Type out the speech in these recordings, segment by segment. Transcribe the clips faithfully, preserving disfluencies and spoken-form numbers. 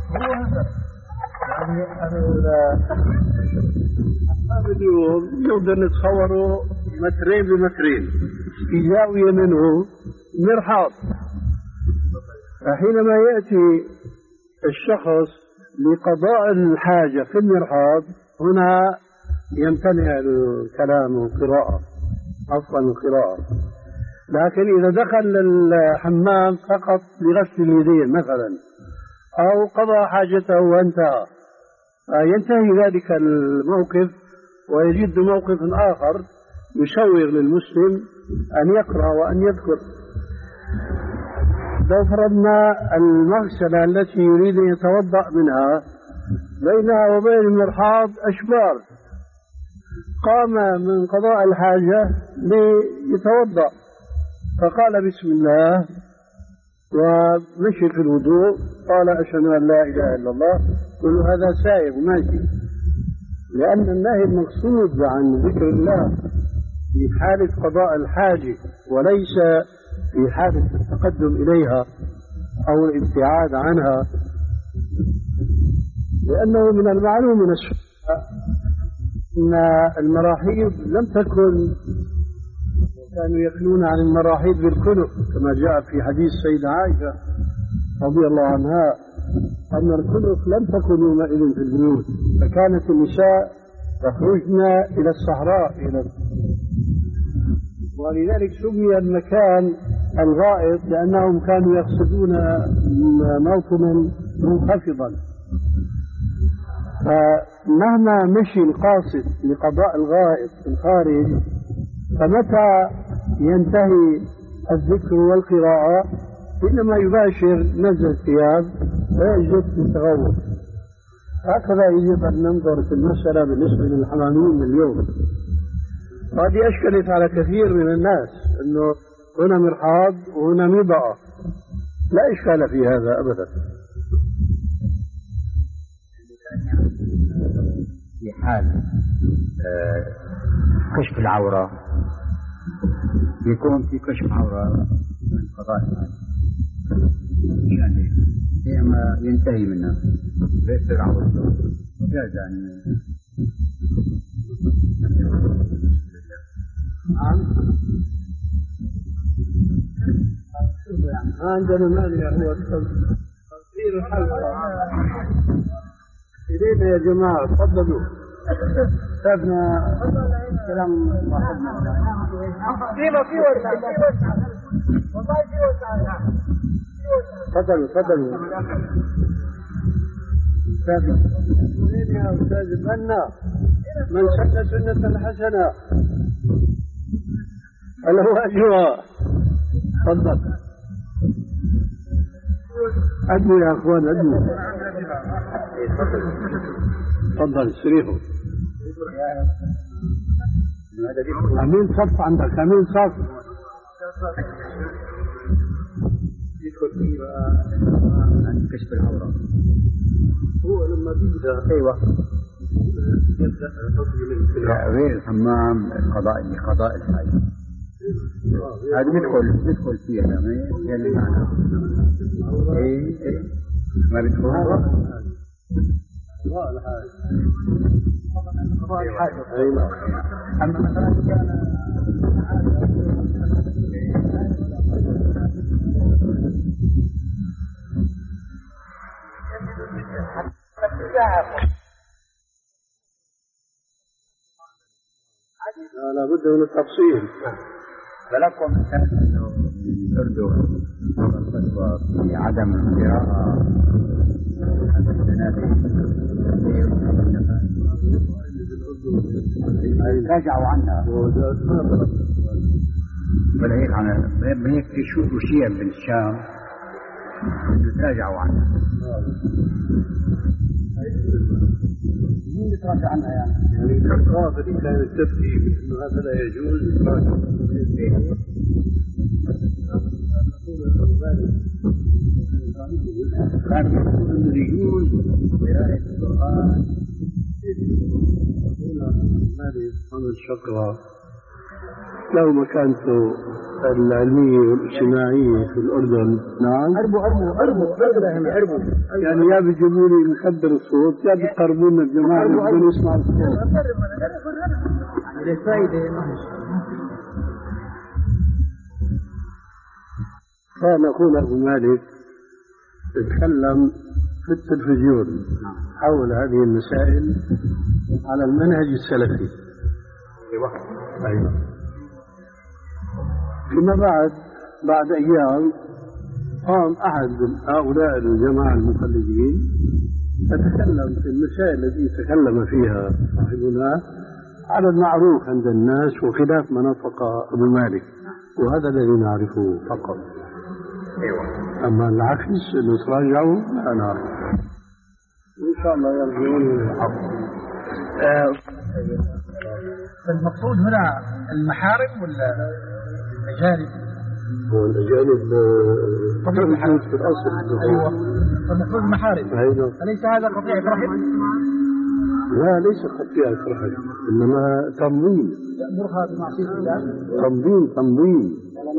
هو هذا يعني أصحاب اليوم نقدر نتصوره مترين بمترين في زاوية منه مرحاض. فحينما يأتي الشخص لقضاء الحاجة في المرحاض هنا يمتنع الكلام والقراءة أصلا القراءة. لكن إذا دخل الحمام فقط لغسل اليدين مثلا أو قضى حاجته وانتهى ينتهي ذلك الموقف ويجد موقف آخر يشوق للمسلم أن يقرأ وأن يذكر. لو فرضنا المغسلة التي يريد أن يتوضأ منها بينها وبين المرحاض أشبار، قام من قضاء الحاجة ليتوضأ فقال بسم الله ومشي في الوضوء قال أشهد أن لا إله إلا الله، كل هذا سائغ ماشي، لأن النهي المقصود عن ذكر الله في حالة قضاء الحاجة وليس في حالة التقدم إليها أو الابتعاد عنها. لأنه من المعلوم من السنة أن المراحيض لم تكن، كانوا يخلون عن المراحيض بالكنف كما جاء في حديث سيدة عائشة رضي الله عنها أن الكنف لم تكن يومئذ في البيوت، فكانت النساء يخرجن إلى الصحراء إلى ولذلك سمي المكان الغائط لأنهم كانوا يقصدون موطنا منخفضا. فمهما مشي القاصد لقضاء الغائط في الخارج فمتى ينتهي الذكر والقراءة إنما يباشر نزل الثياب ويجلس في التغوط. هكذا يجب أن ننظر في المسألة بالنسبة للحمامين اليوم. وهذه أشكلت على كثير من الناس أنه هنا مرحاض وهنا مضاء، لا إشكال في هذا أبدا. في حال آه كشف العورة يكون في كشف عورة من قضاء يعني إما ينتهي منها ليس العورة جاز أن ما عندنا مانع هو تغيير الحلقة. إلينا يا جماعة تفضلوا. شافنا كلام واحد فيما في وسع والله في وسع. تفضلوا تفضلوا. شافنا يا أستاذ منا من سن سنة حسنة فله أجرها. تفضل أدوا يا أخوان أدوا. تفضل استريحوا. أمين صف عندك أمين صف. عن كشف العورة هو لما بيبدأ أيوة يبدأ غير الحمام قضاء لقضاء الحاجة هذا ندخل ندخل فيها ما يعني معنا إيه إيه ما بيدخل لا الحاجة الحاجة أيوة. أما مثلا كان لا بد من التفصيل. فلكم أنه الأردن الفتوى في عدم القراءة هذا السنة راجعوا عنها بل هيك عن هيك يشوفوا شيء بالشام راجعوا عنها. مين يتراجع عنها يعني؟ يعني الأطراف اللي كانت تفتي بأنه هذا لا يجوز يتراجع. كان يقول أنه يجوز قراءة القرآن هذه سبحان الشقرة له مكانته العلمية والاجتماعية في الأردن. نعم. أربو أربو أربو أربو يعني يا بيجيبوا لي مخدر الصوت يا بيقربونا الجماعة اللي بدهم يسمعوا الصوت. كان أخونا أبو مالك يتكلم في التلفزيون حول هذه المسائل على المنهج السلفي. أيوة. فيما بعد بعد أيام قام أحد هؤلاء الجماعة المقلدين يتكلم في المسائل التي تكلم فيها صاحبنا على المعروف عند الناس وخلاف ما نطق أبو مالك، وهذا الذي نعرفه فقط. ايوه. أما العكس اللي تراجعوا لا نعرف. إن شاء الله يرجعون للحق. المقصود هنا المحارم ولا الأجانب؟ هو الأجانب موجود في الأصل. أيوة. المقصود المحارم. أيوة. أليس هذا قطيعة رحم؟ لا ليس قطيعة رحم، إنما تنظيم. يأمرها بمعصية الله. تنظيم تنظيم.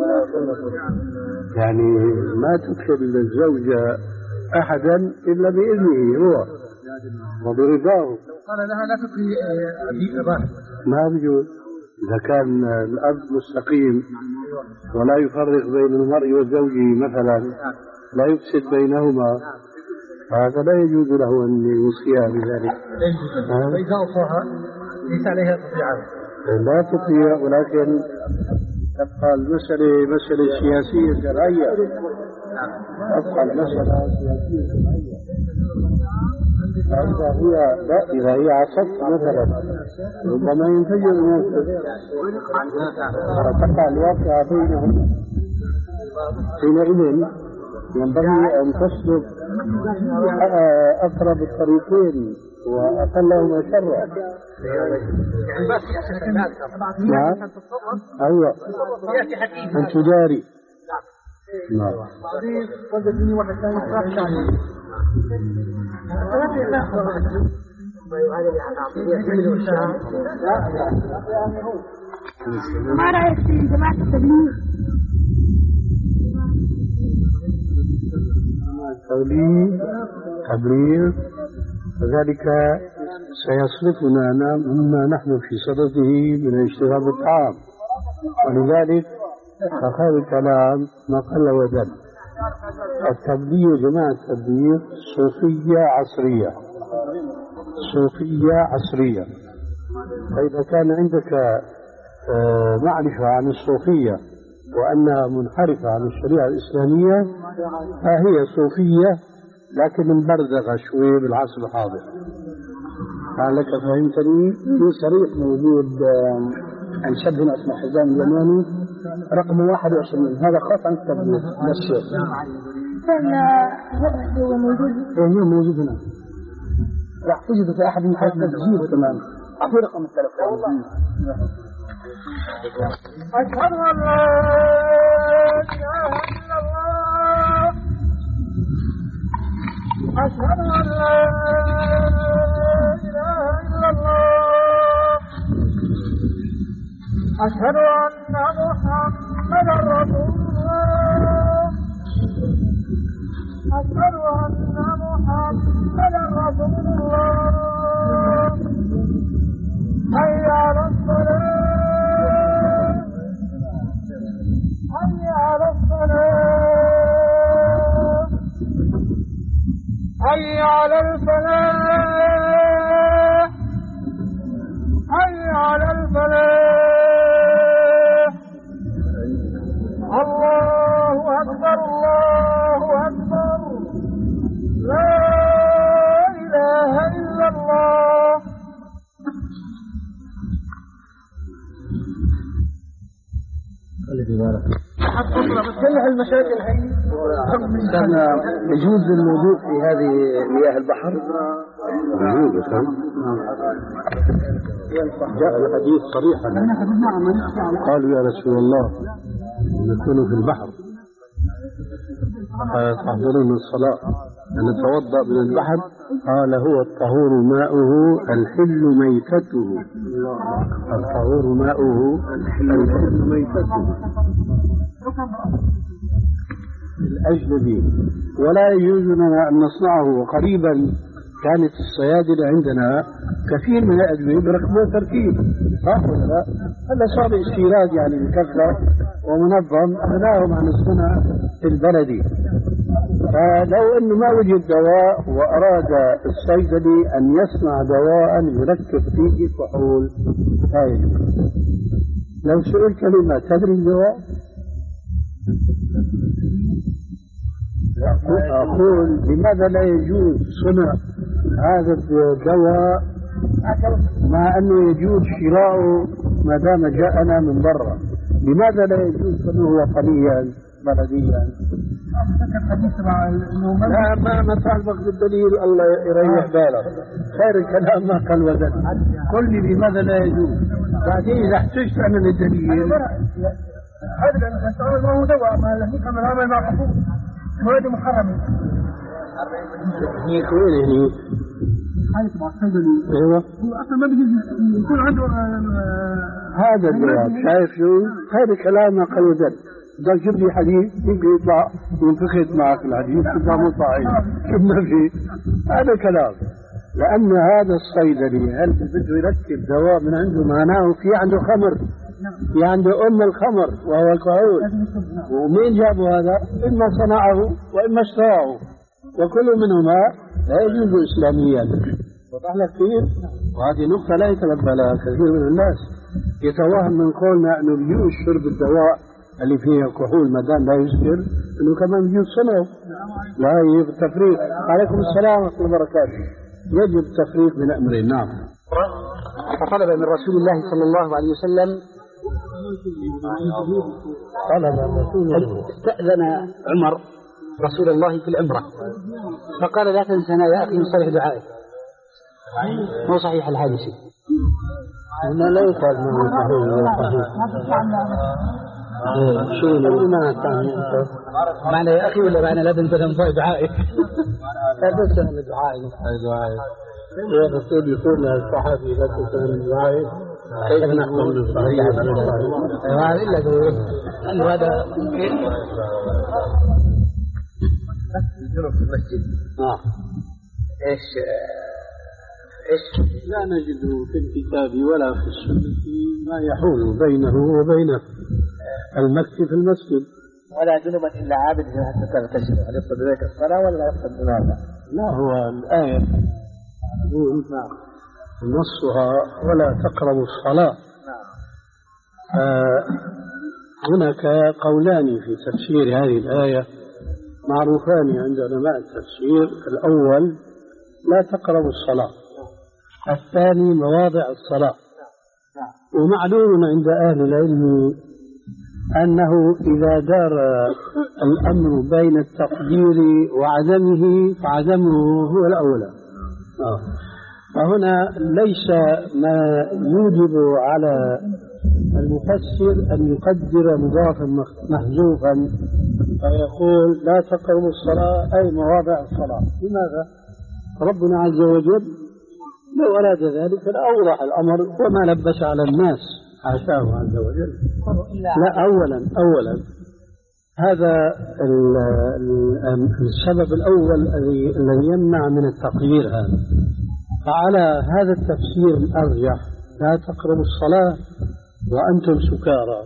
يعني ما تدخل الزوجة أحدا إلا بإذنه هو وبرضاه. قال لها لا تطلي أبيه. ما بيجوز إذا كان الأب مستقيم ولا يفرق بين المرء وزوجه مثلا، لا يفسد بينهما، هذا لا يجوز له أن يوصيها بذلك. وإذا أوصاها ليس عليها تطيعه. لا تطيع، ولكن تبقى المسألة مسألة سياسية شرعية. تبقى المسألة سياسية شرعية. إذا هي لا إذا هي عصت مثلا ربما ينفجر الموقف وتقع الواقعة بينهم. حينئذ ينبغي أن تسلك أقرب الطريقين وأقلهما شرا. نعم. أيوة. أن تجاري. نعم. وجدني واحد ثاني ما رأيك في جماعة التبليغ؟ تبليغ تبليغ ذلك سيصرفنا مما نحن في صدده من الاشتغال بالطعام، ولذلك فخير الكلام ما قل ودل. التبليغ جماعة التبليغ صوفية عصرية، صوفية عصرية. فإذا كان عندك معرفة عن الصوفية وأنها منحرفة عن الشريعة الإسلامية فهي صوفية لكن مبرزغة شوي بالعصر الحاضر. لعلك فهمتني. في صريح موجود عن شاب هنا اسمه حزام اليماني رقم واحد وعشرين، هذا خاص عن التبليغ للشيخ. هو موجود؟ هو موجود هنا، راح تجد في أحد المحاضرات تسجيل كمان. أعطي رقم التلفون. أشهد أن لا إله إلا الله، أشهد أن لا إله إلا الله، أشهد أن محمدا رسول الله، أشهد أن محمدا رسول الله. حي على الصلاة، حي على الصلاة، حي على الفلاح، حي على الفلاح. الله أكبر، الله أكبر، لا إله إلا الله. كلها المشاكل هي كان يجوز الوضوء في هذه مياه البحر. يجوز. جاء الحديث صريحا قالوا يا رسول الله نكون في البحر تحضرون الصلاة نتوضأ من البحر؟ قال هو الطهور ماؤه الحل ميتته. الطهور ماؤه الحل ميتته الأجنبي، ولا يجوز لنا أن نصنعه. وقريبا كانت الصيادلة عندنا كثير من الأدوية بركبوا تركيب، صح ولا لا؟ هذا صار استيراد يعني مكثف ومنظم، أغناهم عن الصنع البلدي. فلو أنه ما وجد دواء وأراد الصيدلي أن يصنع دواء يركب فيه كحول لا يجوز. لو سئل كلمة تدري الدواء؟ أقول لماذا لا يجوز صنع هذا الدواء مع أنه يجوز شراؤه ما دام جاءنا من برا؟ لماذا لا يجوز صنعه وطنيا بلديا؟ لا ما ما تعلق بالدليل، الله يريح بالك، خير الكلام ما قال وزن. قل لي لماذا لا يجوز، بعدين إذا احتجت أنا للدليل. هذا الأسعار ما هو دواء، ما هي كمان عمل مع حقوق مواد محرمة. هنيك وين هنيك؟ هاي تبع الصيدلي. ايوه. هو أصلا ما بيجي يكون عنده هذا الجواب. شايف شو؟ هذا كلام ما قال وزن. بدك تجيب لي حديث يمكن يطلع ينفخت معك الحديث يطلع مو صحيح. شو ما في؟ هذا كلام. لأن هذا الصيدلي هل بده يركب دواء من عنده معناه في عنده خمر، في عنده أم الخمر وهو الكحول، ومين جابوا هذا؟ إما صنعه وإما اشتراه، وكل منهما لا يجوز إسلاميا. وضح لك كيف؟ وهذه نقطة لا يتنبه لها كثير من الناس، يتوهم من قولنا أنه يجوز شرب الدواء اللي فيه كحول ما دام لا يسكر، أنه كمان يجوز صنعه. لا يجب التفريق. عليكم السلام ورحمة الله وبركاته. يجب التفريق بين أمرين. نعم. فطلب من رسول الله صلى الله عليه وسلم طلب رسول استأذن عمر رسول الله في العمرة فقال لا تنسنا يا أخي من صالح دعائك. مو صحيح الحادث؟ لا لا يقال ما هو صحيح. شو المعنى الثاني؟ معنى يا أخي ولا معنى لا تنسنا من صالح دعائك؟ لا تنسنا من دعائك. يا رسول يقول الصحابي لا تنسنا من دعائك، كيف نحكم بالصحيح؟ هذا إلا تقول أنه هذا ممكن في المسجد. آه. إيش إيش لا نجد في الكتاب ولا في السنة ما يحول بينه وبين المكث في المسجد. ولا جنبا إلا عابد حتى تغتسل، هل يقصد ذلك الصلاة ولا يقصد ماذا؟ لا، هو الآية تقول نصها ولا تقربوا الصلاة. آه هناك قولان في تفسير هذه الآية معروفان عند علماء التفسير. الأول لا تقربوا الصلاة، الثاني مواضع الصلاة. ومعلوم عند أهل العلم أنه إذا دار الأمر بين التقدير وعدمه فعدمه هو الأولى. فهنا ليس ما يوجب على المفسر أن يقدر مضافا محذوفا فيقول لا تقربوا الصلاة أي مواضع الصلاة. لماذا؟ ربنا عز وجل لو أراد ذلك لأوضح الأمر وما لبس على الناس، حاشاه عز وجل. لا، أولا أولا هذا السبب الأول الذي يمنع من التقدير هذا. فعلى هذا التفسير الأرجح لا تقربوا الصلاة وأنتم سكارى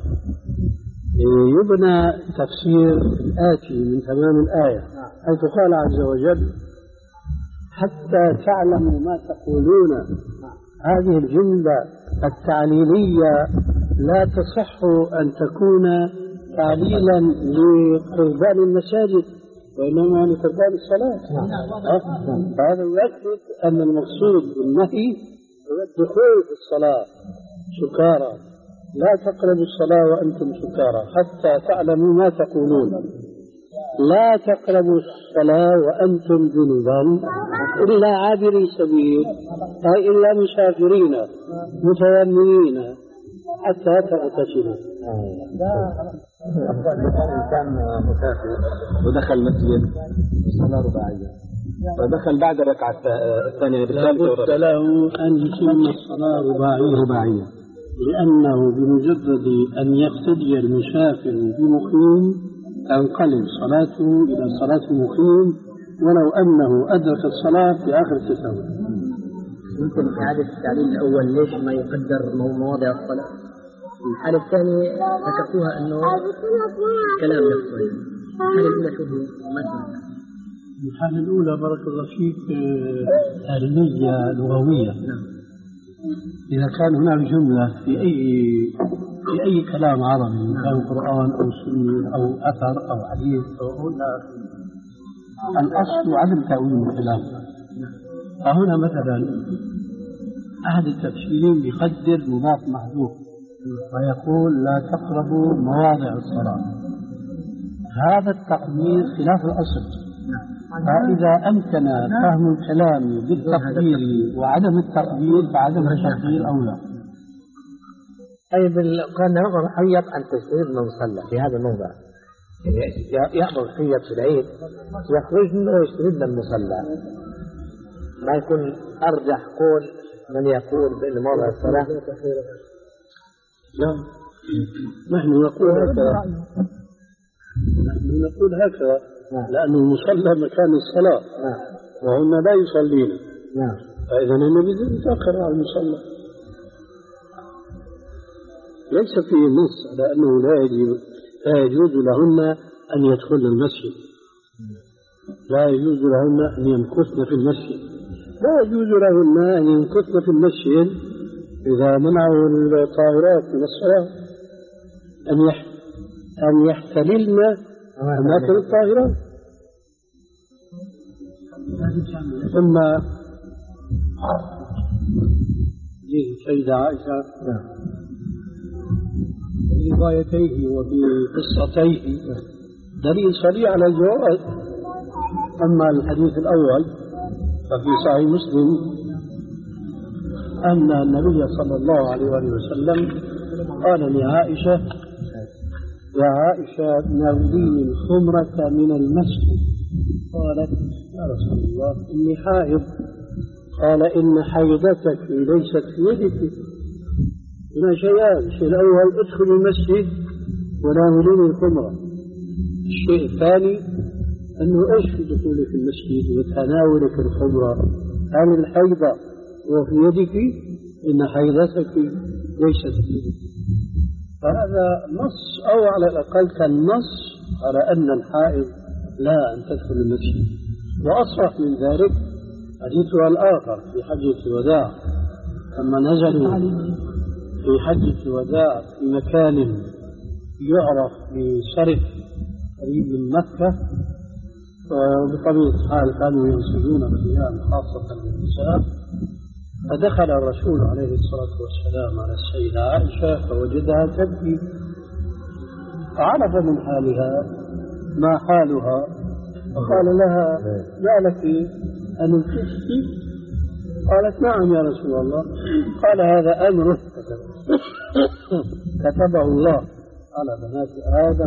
يبنى تفسير الآتي من تمام الآية، حيث قال عز وجل حتى تعلموا ما تقولون. هذه الجملة التعليلية لا تصح أن تكون تعليلا لقربان المساجد وإنما لقربان الصلاة. هذا يؤكد أن المقصود بالنهي هو الدخول في الصلاة سكارى. لا تقربوا الصلاة وأنتم سكارى حتى تعلموا ما تقولون. لا تقربوا الصلاة وأنتم جنبا إلا عابري سبيل، أي إلا مسافرين متيممين حتى تغتسلوا. إنسان مسافر ودخل مسجد الصلاة رباعية ودخل بعد الركعة الثانية لابد له أن يتم الصلاة رباعية رباعية، لأنه بمجرد أن يقتدي المسافر بمقيم تنقلب صلاته إلى صلاة مقيم ولو أنه أدرك الصلاة في آخر التشهد. يمكن إعادة التعليل الأول ليش ما يقدر مواضع الصلاة؟ الحالة الثانية ذكرتوها أنه كلام نفسه. الحالة الأولى شو هي؟ الحالة الأولى بارك الله فيك علمية لغوية. إذا كان هناك جملة في أي في أي كلام عربي كان قرآن أو سنة أو أثر أو حديث أو الأصل عدم تأويل الكلام. فهنا مثلا أحد التفسيرين يقدر مضاف محذوف ويقول لا تقربوا مواضع الصلاة. هذا التقدير خلاف الأصل. فإذا أمكن فهم الكلام بالتقدير وعدم التقدير فعدم التقدير أولى. طيب كان يأمر الحيض أن تجتهد من صلى في هذا الموضع، يأمر الحيض في العيد يخرج منه ويجتهد من المصلى، ما يكون أرجح قول من يقول بأن موضع الصلاة. لا، نحن نقول هكذا، نحن نقول هكذا لأنه المصلى مكان الصلاة وهن لا يصلين، فإذا النبي يتأخر على المصلى. ليس فيه نص على أنه لا يجوز لا يجوز لهن أن يدخلن المسجد، لا يجوز لهن أن يمكثن في المسجد، لا يجوز لهن أن يمكثن في المسجد إذا منعوا الطاهرات من الصلاة أن يح أن يحتللن أماكن الطاهرات. ثم السيدة عائشة بروايتيه وبقصتيه دليل صريح على الجواز. أما الحديث الأول ففي صحيح مسلم أن النبي صلى الله عليه وسلم قال لعائشة: يا عائشة نوليني الخمرة من المسجد. قالت: يا رسول الله إني حائض. قال: إن حيضتك ليست في يدك. هنا شيئان: الشيء الأول ادخل المسجد وناوليني الخمرة. الشيء الثاني أنه إيش في دخولك المسجد وتناولك الخمرة؟ هل الحيضة وفي يدك؟ إن حيضتك ليست في يدك. فهذا نص، أو على الأقل كان نص على أن الحائض لا أن تدخل المسجد. وأصرح من ذلك حديثها الآخر في حجة الوداع لما نزلوا في حجة الوداع في مكان يعرف بشرف قريب من مكة، وبطبيعة الحال كانوا ينسجون الخيام خاصة للنساء. فدخل الرسول عليه الصلاة والسلام على السيدة عائشة فوجدها تبكي، فعرف من حالها ما حالها فقال لها: ما لك أن تشكي؟ قالت: نعم يا رسول الله. قال: هذا أمر كتبه الله على بنات آدم،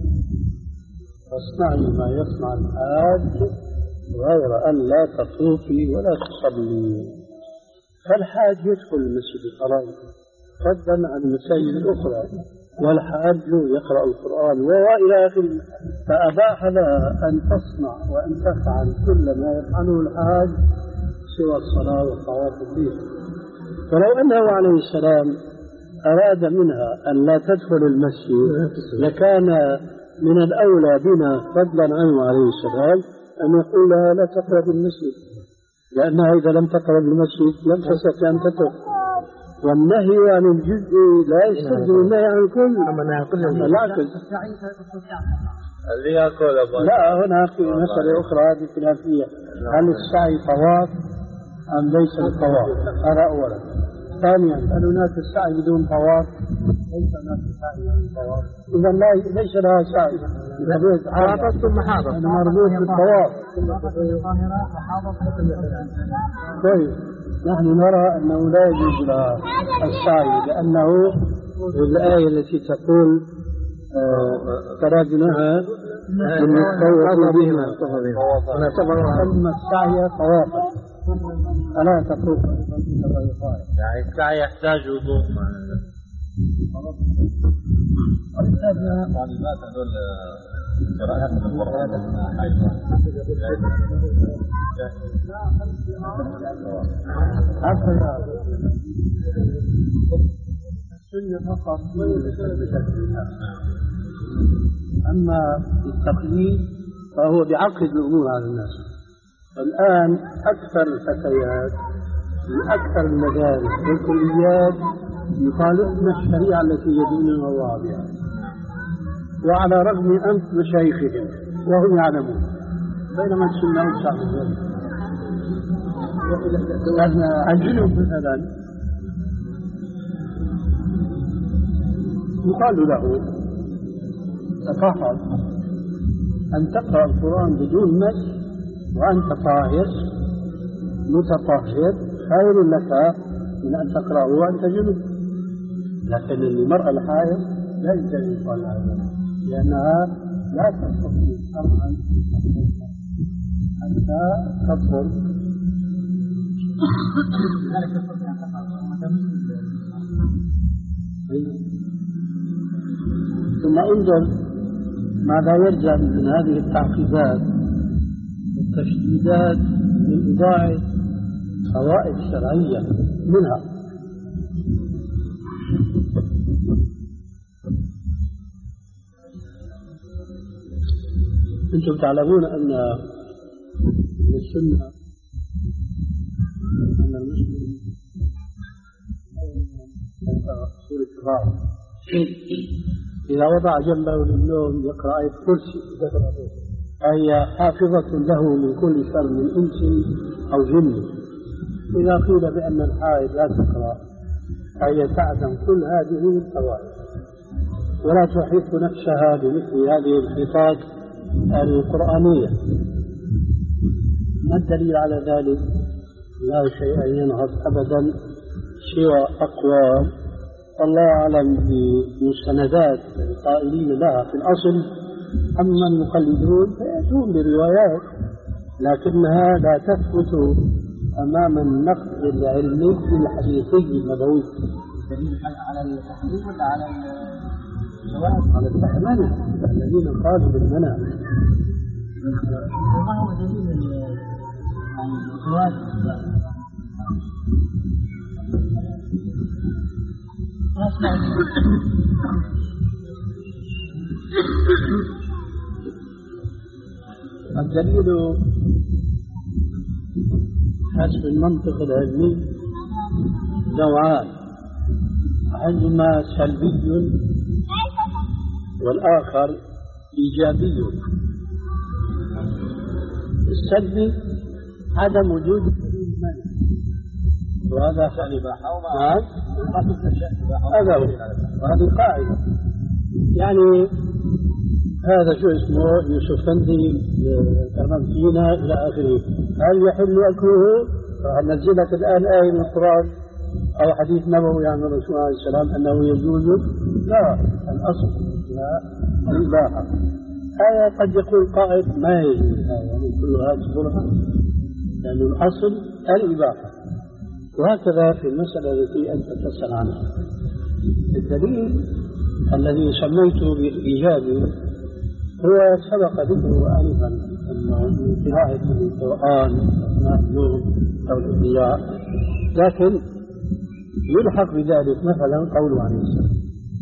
فاصنعي ما يصنع الحاج غير أن لا تطوفي ولا تصلي. فالحاج يدخل المسجد الحرام فضلا عن المساجد الأخرى، والحاج يقرأ القرآن وإلى آخره. فأباح لها أن تصنع وأن تفعل كل ما يفعله الحاج سوى الصلاة والطواف البيت. ولو أنه عليه السلام أراد منها أن لا تدخل المسجد لكان من الأولى بنا فضلا عنه عليه السلام أن يقول لها: لا تقرب المسجد، لأنها إذا لم تقرب المسجد لم تستطيع أن تدخل. والنهي عن الجزء لا يستلزم النهي عن الكل. لا، هنا في مسألة أخرى هذه خلافية: هل السعي طواف أم ليس الطواف؟ هذا أولا. ثانيا: هل هناك السعي بدون طواف؟ ليس هناك سعي بدون طواف. إذا لا ليس لها سعي. حاضر ثم حاضر. أنا مربوط بالطواف. طيب، نحن نرى أنه لا يجوز لها السعي، لأنه الآية التي تقول ترى جناها المستوى بهما ثم السعي طوافا فلا تطوف. يعني السعي يحتاج وضوء. معلومات هذول قراءات من القرآن السنة فقط. أما التقليد فهو بعقد الأمور على الناس. الآن أكثر الفتيات في أكثر المدارس والكليات يخالفن الشريعة التي يدينها الله بها، وعلى رغم أنف مشايخهم وهم يعلمون، بينما السنة أوسع من ذلك. الجنوب مثلا يقال له تفحص أن تقرأ القرآن بدون مس وأنت طاهر متطهر خير لك من أن تقرأه وأنت جنوب. لكن المرأة الحائض لا يمكن أن يقال هذا، لأنها لا تستطيع شرعا حتى تطهر. ثم انظر ماذا يلزم من هذه التعقيدات والتشديدات من إضاعة فوائد شرعية منها. أنتم تعلمون أن السنة أن المسلم سورة الغار إذا وضع جنبه للنوم يقرأ آية الكرسي فهي حافظة له من كل شر من إنس أو جن. إذا قيل بأن الحائض لا تقرأ فهي تعدم كل هذه الفوائد ولا تحيط نفسها بمثل هذه الخطاب القرآنية. ما الدليل على ذلك؟ لا شيء ينهض أبدا سوى أقوام الله أعلم بمستندات القائلين لها في الأصل. أما المقلدون فيأتون بروايات لكنها لا تثبت أمام النقد العلمي الحديثي النبوي. دليل على التحريم ولا على الجواز؟ على التحمل الذين قالوا بالمنع. ما هو دليل يعني الجواز؟ الدليل حسب المنطق العلمي نوعان، أحدهما سلبي والآخر إيجابي. السلبي عدم وجود دليل المنع، وهذا نعم هذا هو، وهذه قاعدة. يعني هذا شو اسمه يوسف فندي كرمنتينا إلى آخره، هل يحل أكله؟ هل نزلت الآن آية من القرآن أو حديث نبوي عن الرسول عليه السلام أنه يجوز؟ لا، الأصل لا الإباحة. آية قد يقول قائد ما يجوز يعني كل هذه صورة، لأن الأصل الإباحة. وهكذا في المسألة التي أنت تسأل عنها. الدليل الذي سميته بالإيجابي هو سبق ذكره آنفا أنه من قراءة القرآن أثناء النوم أو الإحياء، لكن يلحق بذلك مثلا قوله عليه السلام: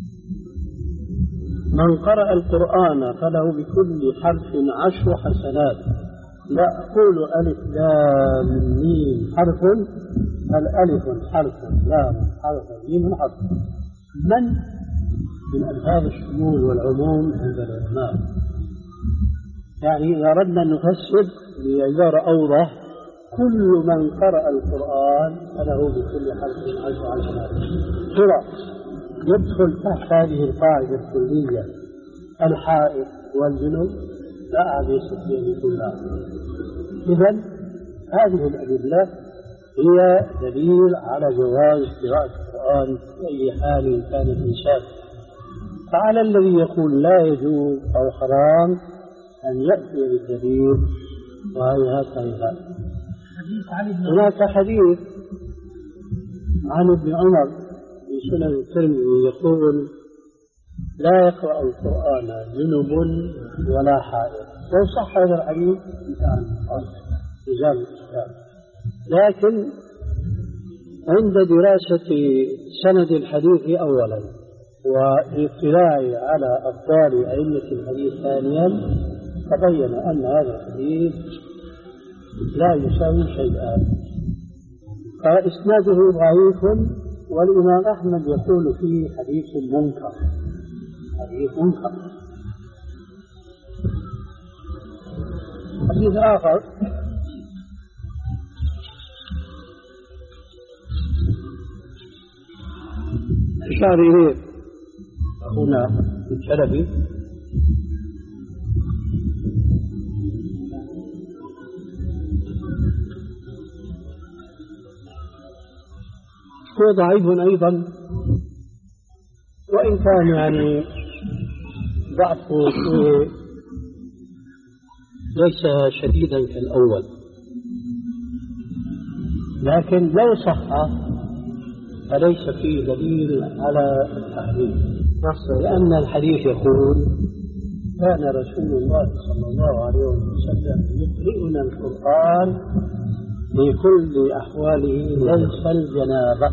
من قرأ القرآن فله بكل حرف عشر حسنات. لا أقول ألف لام ميم حرف، الألف حرف، لام حرف، ميم حرف. من من ألفاظ الشمول والعموم عند العلماء. يعني إذا أردنا أن نفسر بعبارة أوضح: كل من قرأ القرآن فله بكل حرف عشر حسنات. ترى يدخل تحت هذه القاعدة الكلية الحائض والجنوب؟ لا أحد يستطيع أن يقول لا. إذن هذه الأدلة هي دليل على جواز قراءة القرآن في أي حال كان الإنسان. فعلى الذي يقول لا يجوز أو حرام أن يأتي بالدليل وهي هكذا. هناك حديث عن ابن عمر في سنن الترمذي يقول لا يقرأ القرآن جنب ولا حائض. لو صح هذا الحديث رجال الإسلام، لكن عند دراسة سند الحديث أولا والاطلاع على أفضال أئمة الحديث ثانيا تبين أن هذا الحديث لا يساوي شيئا، فإسناده ضعيف، والإمام أحمد يقول فيه حديث منكر، حديث منكر. حديث آخر أشار إليه هنا الشلبي هو ضعيف أيضا، وإن كان يعني ضعفه ليس شديدا كالأول، لكن لو صح فليس فيه دليل على التحريم نفسه، لأن الحديث يقول كان رسول الله صلى الله عليه وسلم يقرئنا القرآن في كل أحواله ليس الجنابة.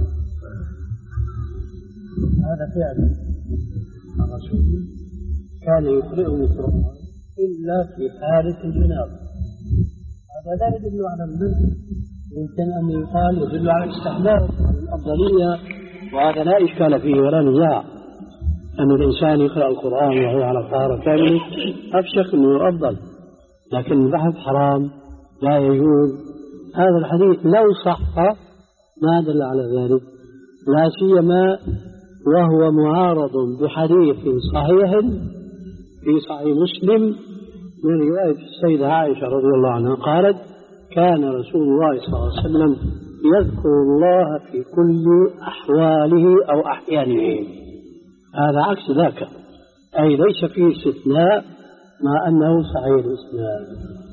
هذا فعلا الرسول كان يقرئنا القرآن إلا في حالة الجنابة. هذا لا يدل على المنع، يمكن أن يقال يدل على الاستحباب، على الأفضلية، وهذا لا إشكال فيه ولا نزاع أن الإنسان يقرأ القرآن وهو على طهارة كاملة، أفشك أنه أفضل، لكن البحث حرام لا يجوز. هذا الحديث لو صح ما دل على ذلك، لا سيما وهو معارض بحديث صحيح في صحيح مسلم من رواية السيدة عائشة رضي الله عنها قالت كان رسول الله صلى الله عليه وسلم يذكر الله في كل أحواله أو أحيانه. هذا عكس ذاك، أي ليس فيه استثناء مع أنه صحيح الإسناد.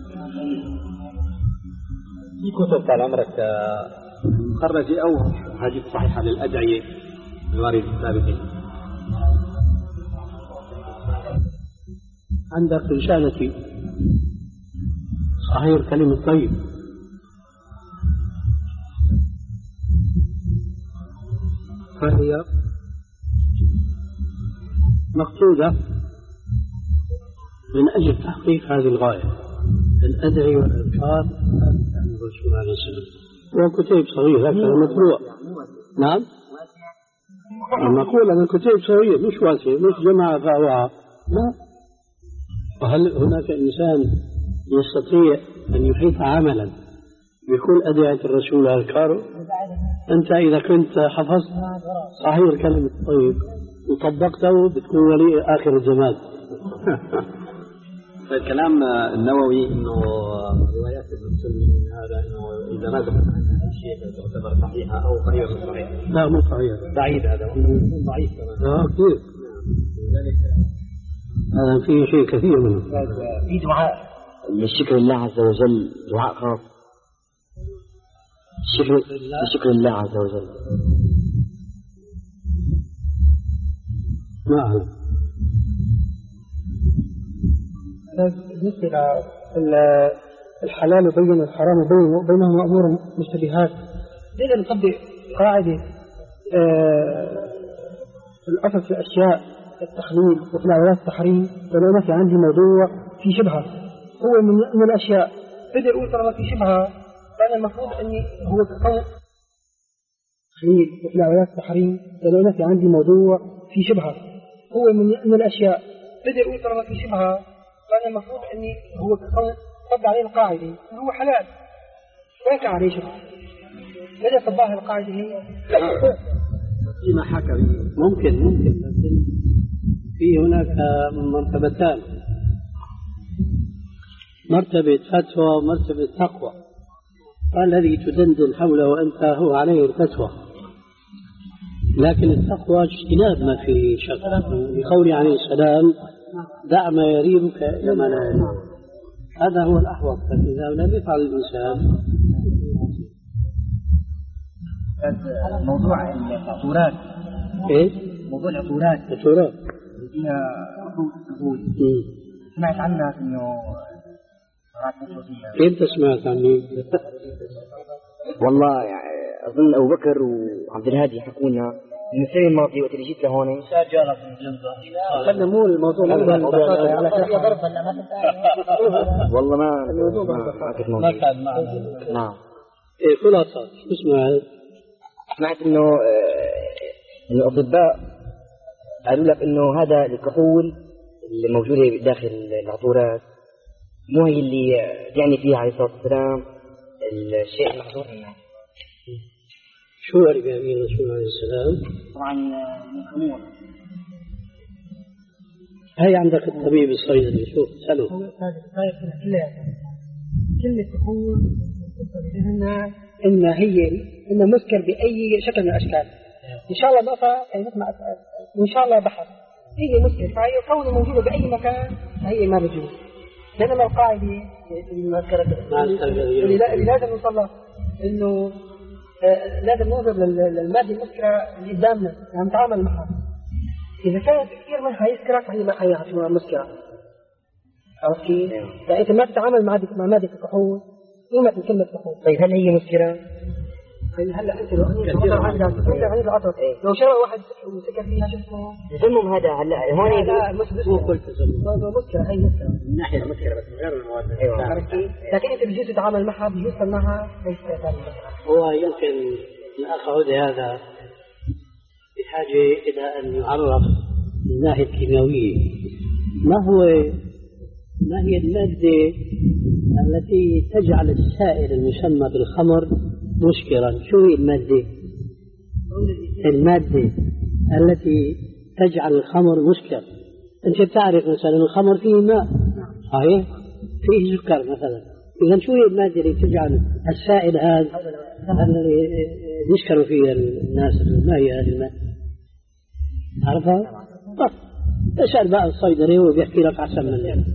في كتب طال عمرك خرج أو حديث صحيحة للأدعية الوارد الثابتين؟ عندك رسالتي صحيح الكلم الطيب، فهي مقصودة من أجل تحقيق هذه الغاية، الأدعية والأذكار عن الرسول عليه السلام. وكتيب صغير هكذا مطبوع. نعم، المقول أن كتيب صغير مش واسع، مش جماعة فاوعة، لا. وهل هناك إنسان يستطيع أن يحيط عملا بكل أدعية الرسول وأذكاره؟ أنت إذا كنت حفظت صحيح الكلم الطيب وطبقته بتكون ولي آخر الزمان. الكلام النووي إنه روايات ابن مسلم هذا إنه إذا نازل عن شيء تعتبر صحيحة أو قريبة من صحيح. لا مو صحيح، بعيد هذا ضعيف كمان. آه كثير. هذا فيه شيء كثير منه. في دعاء لشكر الله عز وجل، دعاء خاص شكر لشكر الله عز وجل. نعم. بالنسبة للحلال وبين الحرام وبين بينهما أمور مشتبهات، نقدر نطبق قاعدة الأصل في الأشياء التخليل وفي العادات التحريم. ولو ما في عندي موضوع في شبهة هو من, من الأشياء بدي أقول طالما في شبهة فأنا المفروض أني هو تقوم تخليل وفي العادات التحريم. ولو ما في عندي موضوع في شبهة هو من, من الأشياء بدي أقول طالما في شبهة فأنا المفروض أني هو تقوم طبق عليه القاعدة هو حلال ما كان عليه شبهة. بدي طبقها القاعدة هي فيما حكى ممكن ممكن لكن في هناك مرتبتان، مرتبة فتوى ومرتبة تقوى. الذي تدندن حوله أنت هو عليه الفتوى، لكن التقوى اجتناب ما فيه شك. لقوله عليه السلام دع ما يريبك إلى ما لا يريبك، هذا هو الأحوط. فإذا لم يفعل الإنسان موضوع العطورات. إيه؟ موضوع العطورات. عطورات. فيها عطور القبول. سمعت عنها إنه كيف سمعت عني؟ والله يعني أظن أبو بكر وعبد الهادي حكوا لنا من السنة الماضية وقت اللي جيت لهون سجارة في الجنة. خلنا مو الموضوع على ضرب ولا ما كنت والله ما ما كنت موجود. ما كان معنا. نعم. إيه خلاصة شو سمعت؟ سمعت إنه إنه الأطباء قالوا لك إنه هذا الكحول اللي موجودة داخل العطورات مو هي اللي يعني فيها عليه الصلاة والسلام الشيء المحظور منه. شو قال بأمين الرسول عليه السلام؟ طبعا الأمور هاي عندك الطبيب الصيدلي، شوف سأله. كلمة كحول إنها إن هي إن مسكر بأي شكل من الأشكال. إن شاء الله نقطة يعني مثل ما إن شاء الله بحر هي مسكر، فهي كونه موجودة بأي مكان هي ما بتجوز. بينما القاعدة المذكرة اللي لازم نوصل إنه آه لازم ننظر للمادة المسكرة اللي قدامنا يعني نتعامل معها. إذا كانت كثير منها يسكرك فهي ما هي مسكرة. عرفت كيف؟ يعني أنت ما تتعامل مع مع مادة الكحول قيمة كلمة كحول. طيب هل هي مسكرة؟ هلا أنت لو أنت عندك أنت عندك عطر لو شرب واحد وسكر فيها شو اسمه؟ تسمم هذا هلا هون لا مش مو كل تسمم مسكرة هي مسكرة من ناحية المسكرة بس من غير المواد. أيوة. عرفت كيف؟ لكن أنت بجوز تتعامل معها بجوز تمنعها ليس كذلك. هو يمكن الأخ عودة هذا بحاجة إلى أن يعرف من الناحية الكيميائية ما هو ما هي المادة التي تجعل السائل المسمى بالخمر مسكرا. شو هي المادة؟ المادة التي تجعل الخمر مسكر. أنت بتعرف مثلا الخمر فيه ماء صحيح؟ فيه سكر مثلا. إذا شو هي المادة اللي تجعل السائل هذا الذي يسكر فيه الناس؟ ما هي هذه المادة؟ عرفها؟ طب تسأل بقى الصيدلي وبيحكي لك أحسن من ذلك.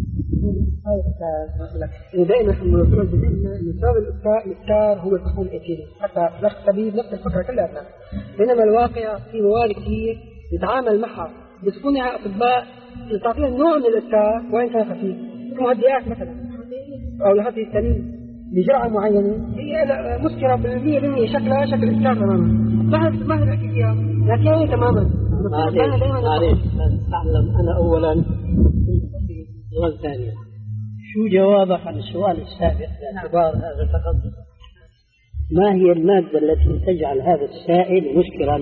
دائما نقول ان سبب الاسكار هو الكحول الايثيلي، حتى نفس الطبيب نفس الفكره كلها. بينما الواقع في مواد كثير يتعامل معها بيصنعها اطباء تعطيها نوع من الاسكار وين كان خفيف، مهدئات مثلا او لهذه السليم بجرعه معينه هي مسكره بالمية بالمية شكلها شكل اسكار تماما. ما ما نحكي فيها لكن هي تماما. معليش تعلم انا اولا سؤال ثاني. شو جوابك عن السؤال السابق باعتبار هذا التخصص؟ ما هي المادة التي تجعل هذا السائل مسكرا؟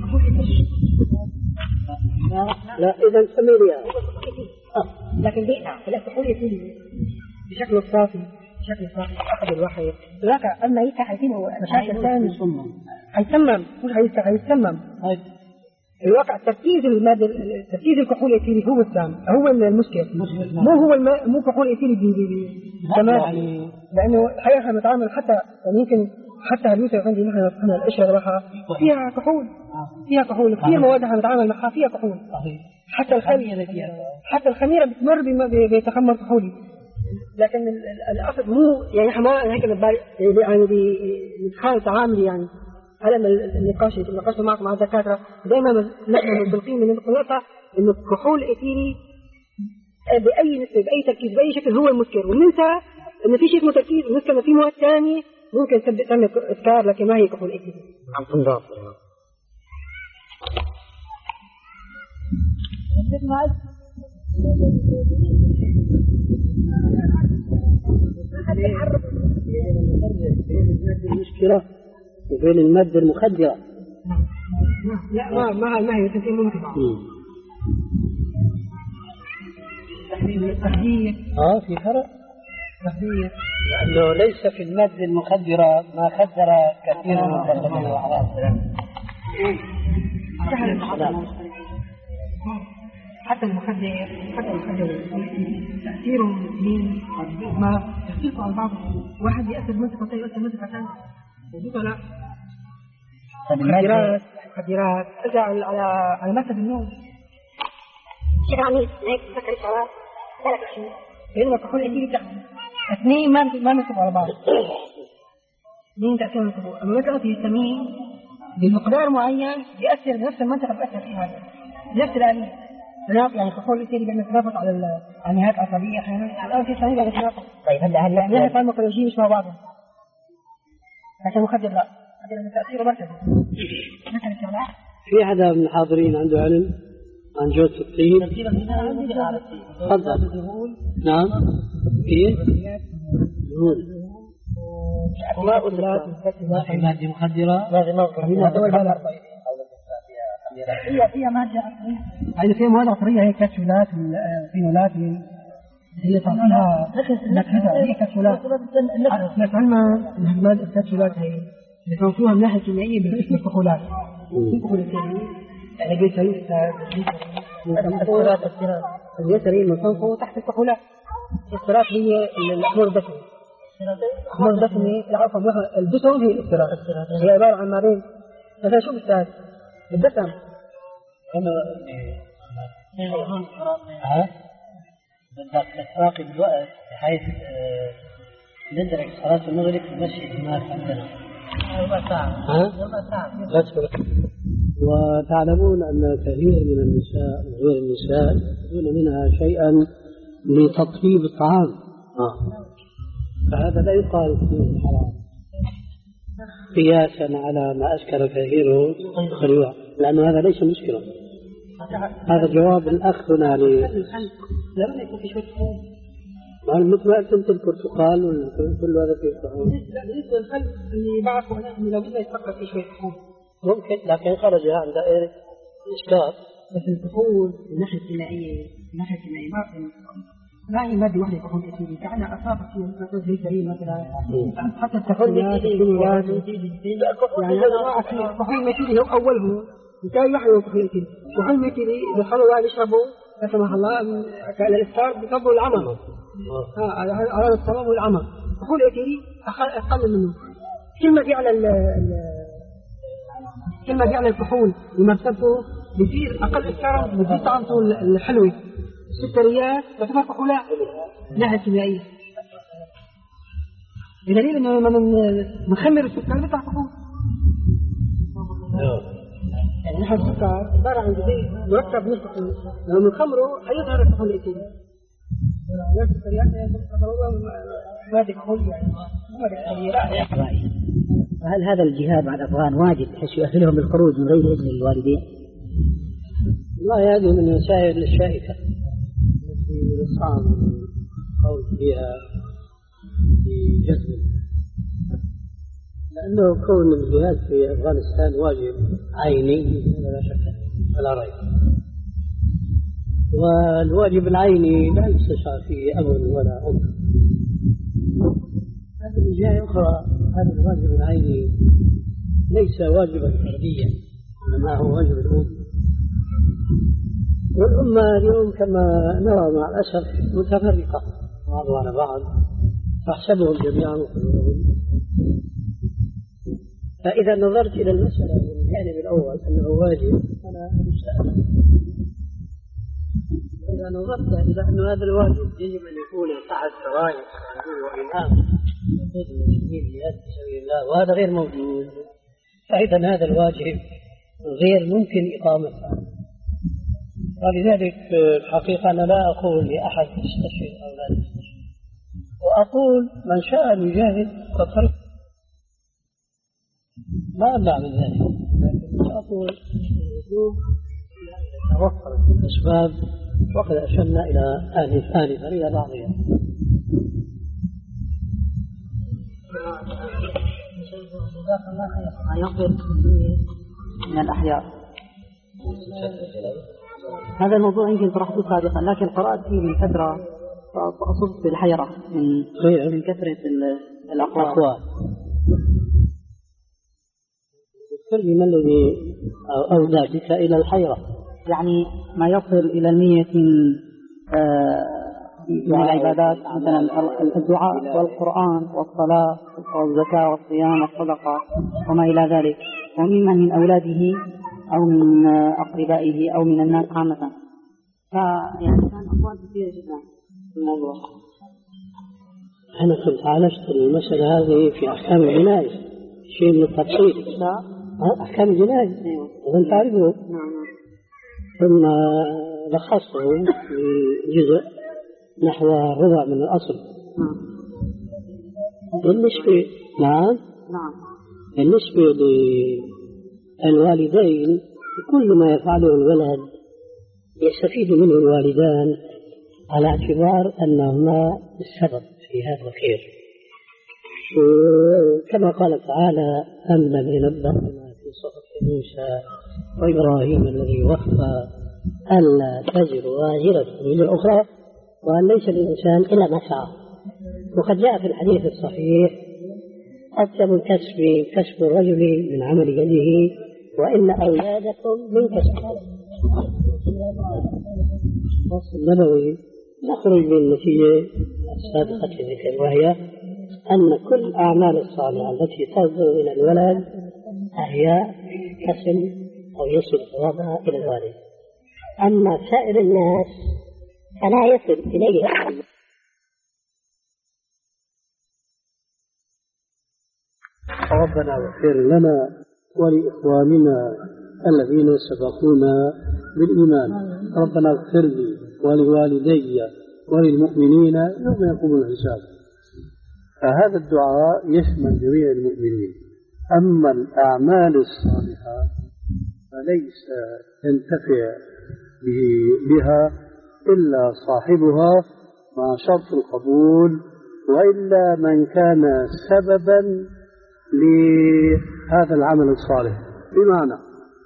لا إذا سميريا لكن بيئة الكحول يكون بشكل صافي بشكل صافي أخذ الواحد لكن أما يفتح حيثين هو مشاكل ثانية حيتمم مش حيفتح حيتمم. الواقع تركيز المادة تركيز الكحول الإيثيلي هو السام هو المسكر مو هو الم... مو كحول إيثيلي بي بي تمام يعني لأنه الحقيقة نتعامل حتى يعني يمكن حتى اليوسف عندي نحن نحن القشرة تبعها فيها كحول فيها كحول كثير مواد نتعامل معها فيها كحول حتى الخميرة فيها حتى الخميرة بتمر بتخمر كحولي. لكن الأصل مو يعني نحن ما هيك يعني بنحاول تعامل يعني هذا النقاش اللي ناقشته معكم مع الدكاتره دائما نحن متفقين من النقطه انه الكحول الايثيلي باي نسبه باي تركيز باي شكل هو المسكر، وننسى انه في شيء اسمه تركيز وننسى انه في مواد ثانيه ممكن تعمل اسكار لكن ما هي كحول ايثيلي. عم تنضاف المشكلة وبين المادة المخدرة. لا ما ما ما هي تنتهي ممكن. تحديد تحديد. آه في فرق. تحديد. لأنه ليس في المادة المخدرة ما خدر كثير من المخدرين الأعراض. حتى المخدر حتى المخدر تأثيره من ما يختلف عن بعض. واحد يأثر منطقة ثانية يأثر منطقة ثانية. وجود لا مخدرات مخدرات ترجع على على مركز النوم. شيخ عميد هيك تفكر الشباب ثلاث شيء بينما كحول اثنين اثنين ما ما نكتبوا على بعض اثنين تأثير نكتبوا أما مثلا في التمييز بمقدار معين يأثر بنفس المنطقة بيأثر فيها نفس الآلية يعني كحول اثنين بيعمل تنافس على النهايات العصبية أحيانا الآن في ثانية بيعمل تنافس. طيب هلا هلا يعني فارماكولوجي مش مع بعضهم عشان مخدر لا هذا تأثيره مركزي مثلا الشباب. في حدا من الحاضرين عنده علم عن جودة الطيب؟ تفضل. نعم. إيه؟ جهول. وما أدلات مادة مخدرة. هي فيها مادة يعني فيها مواد عطرية هي كبسولات فينولات هي تعطيها نكهتها هي كبسولات. بس عندنا المادة الكبسولات هي اللي فيها من الناحية الكيميائية بالاسم الكحولات. يعني جليسرين الجليسرين من صنفه تحت الكحولات. الاسترات هي الأحمر الدسمي. الأحمر الدسمي العفو الدسم هي الاسترات. هي عبارة عن ما بين مثلا شو بالسهل بالدسم. أنا ها بدك تراقب الوقت بحيث ندرك صلاة المغرب في المسجد هناك عندنا. ربع ساعة. ها؟ ربع ساعة. وتعلمون أن كثير من النساء وغير النساء يأخذون منها شيئا لتطيب الطعام. آه. فهذا لا يقال فيه حرام قياسا على ما أسكر كثيره خلوع لأن هذا ليس مشكلة. هذا جواب الأخ هنا ل لا يكون في شوية مثل ما قلت البرتقال كل هذا فيه طعام. لا بالنسبة للخل اللي بعرفه أنه لو بدنا يتفكر في شوية حموم ممكن لكن خرج عن دائرة الإشكال. بس الكحول من الناحية الكيميائية من الناحية الكيميائية ما ما هي مادة واحدة كحول كثير كأنها أصابة فيها جليسرين مثلا حتى التفاعلات الكيميائيات يعني هذا ما أكيد كحول ميثيلي هو أوله مثال واحد هو كحول ميثيلي كحول ميثيلي بيخلوا الواحد يشربوا لا سمح الله الإفطار بيصبوا العمى ها على الصمام والعمى كحول ميثيلي أقل منه كل ما جعل ال كل ما جعل الكحول ومرتبته بيصير أقل إسكارا بيصير طعمته الحلوة السكريات تعتبر كحولات ناحية كيميائية بدليل إنه لما نخمر السكر بيطلع كحول. يعني نحن السكر عبارة عن جزيء مركب من الكحول لما نخمره حيظهر الكحول الإيتيلي. السكريات مادة كحول يعني فهل هذا الجهاد مع الأفغان واجب بحيث يؤهلهم بالخروج من غير إذن الوالدين؟ والله هذه من وسائل الشائكة التي صعب القول فيها بجزم لأنه كون الجهاد في أفغانستان واجب عيني لا شك ولا ريب والواجب العيني لا يستشعر فيه أب ولا أم. هذه من جهة أخرى هذا الواجب العيني ليس واجبا فرديا إنما هو واجب الأم والأمة اليوم كما نرى مع الأسف متفرقة بعضها على بعض فاحسبهم جميعا كلهم. فإذا نظرت إلى المسألة من الجانب الأول أنه واجب فلا مسألة. إذا نظرت إلى أن هذا الواجب يجب أن يكون تحت راية وإمام يقود المسلمين لهذا سبيل الله وهذا غير موجود فإذا هذا الواجب غير ممكن إقامته. ولذلك الحقيقة أنا لا أقول لأحد يستشهد أو لا يستشهد وأقول من شاء أن يجاهد قد خلق ما أمنع من ذلك لكن أقول الوجوب توفرت الأسباب وقد أشرنا إلى آنف آنفا إلى بعضها. ما يقبل من الأحياء هذا الموضوع يمكن طرحته سابقا لكن قرأت فيه من فترة فأصبت بالحيرة من من كثرة الأقوال. ذكرني ما الذي أودى بك إلى الحيرة؟ يعني ما يصل إلى المية من العبادات مثلا الدعاء والقرآن والصلاة والزكاة والصيام والصدقة وما إلى ذلك وممن من أولاده أو من أقربائه أو من الناس عامة فيعني كان أقوال كثيرة جدا في الموضوع. أنا كنت عالجت المسألة هذه في أحكام الجنائز شيء من التفصيل. لا أحكام الجنائز أيوة أظن تعرفه. نعم نعم. ثم لخصته في جزء نحو ربع من الأصل. نعم بالنسبة نعم نعم بالنسبة للوالدين كل ما يفعله الولد يستفيد منه الوالدان على اعتبار أنهما السبب في هذا الخير. كما قال تعالى أم لم ينبأ بما في صحف موسى وإبراهيم الذي وفى ألا تزر وازرة وزر أخرى وأن ليس للإنسان إلا ما سعى. وقد جاء في الحديث الصحيح أطيب الكسب كسب الرجل من عمل يده وإن أولادكم من كسب النبوي. نخرج من النتيجة السابقة للذكر وهي أن كل الأعمال الصالحة التي تصدر إلى الولد هي كسب أو يصل ثوابها إلى الوالد. أما سائر الناس فلا يصل إليه. ربنا اغفر لنا ولإخواننا الذين سبقونا بالإيمان. ربنا اغفر لي ولوالدي وللمؤمنين يوم يقوم الحساب. فهذا الدعاء يشمل جميع المؤمنين. أما الأعمال الصالحة فليس ينتفع بها إلا صاحبها مع شرط القبول، وإلا من كان سببا لهذا العمل الصالح. بمعنى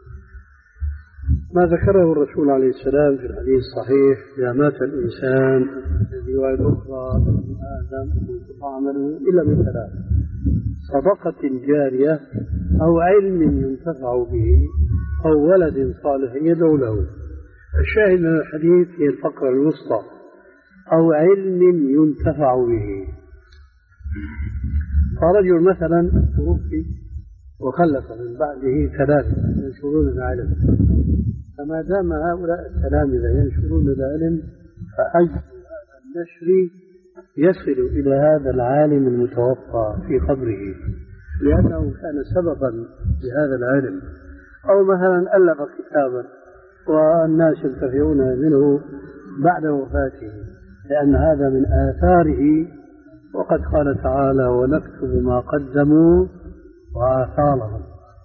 ما ذكره الرسول عليه السلام في الحديث الصحيح: إذا مات الإنسان في رواية أخرى ابن آدم انقطع عمله إلا من ثلاث: صدقة جارية أو علم ينتفع به أو ولد صالح يدعو له. الشاهد من الحديث هي الفقرة الوسطى: أو علم ينتفع به. فرجل مثلا توفي وخلف من بعده ثلاثة ينشرون العلم، فما دام هؤلاء التلامذة ينشرون العلم فأجل هذا النشر يصل إلى هذا العالم المتوفى في قبره لأنه كان سببا لهذا العلم. أو مثلا ألف كتابا والناس ينتفعون منه بعد وفاته لأن هذا من آثاره، وقد قال تعالى: ونكتب ما قدموا وآثارهم.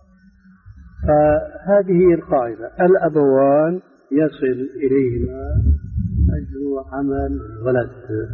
فهذه القاعدة: الأبوان يصل إليهما أجر عمل الولد.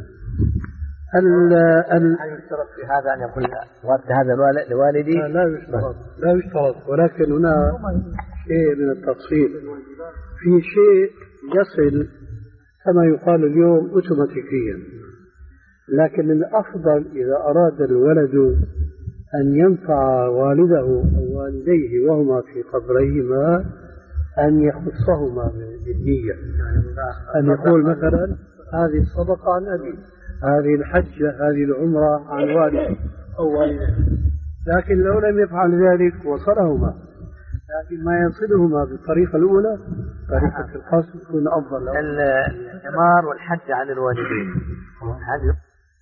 هل يشترط في هذا أن يقول وارث هذا لوالدي؟ لا يشترط لا يشترط ولكن هنا شيء من التفصيل. في شيء يصل كما يقال اليوم أوتوماتيكيا، لكن الأفضل إذا أراد الولد أن ينفع والده أو والديه وهما في قبريهما أن يخصهما بالنية، أن يقول مثلا: هذه الصدقة عن أبي، هذه الحجة، هذه العمرة عن والدي أو والديه. لكن لو لم يفعل ذلك وصلهما، لكن ما يصلهما بالطريقة الأولى طريقة القصد تكون أفضل. العمار والحج عن الوالدين هذه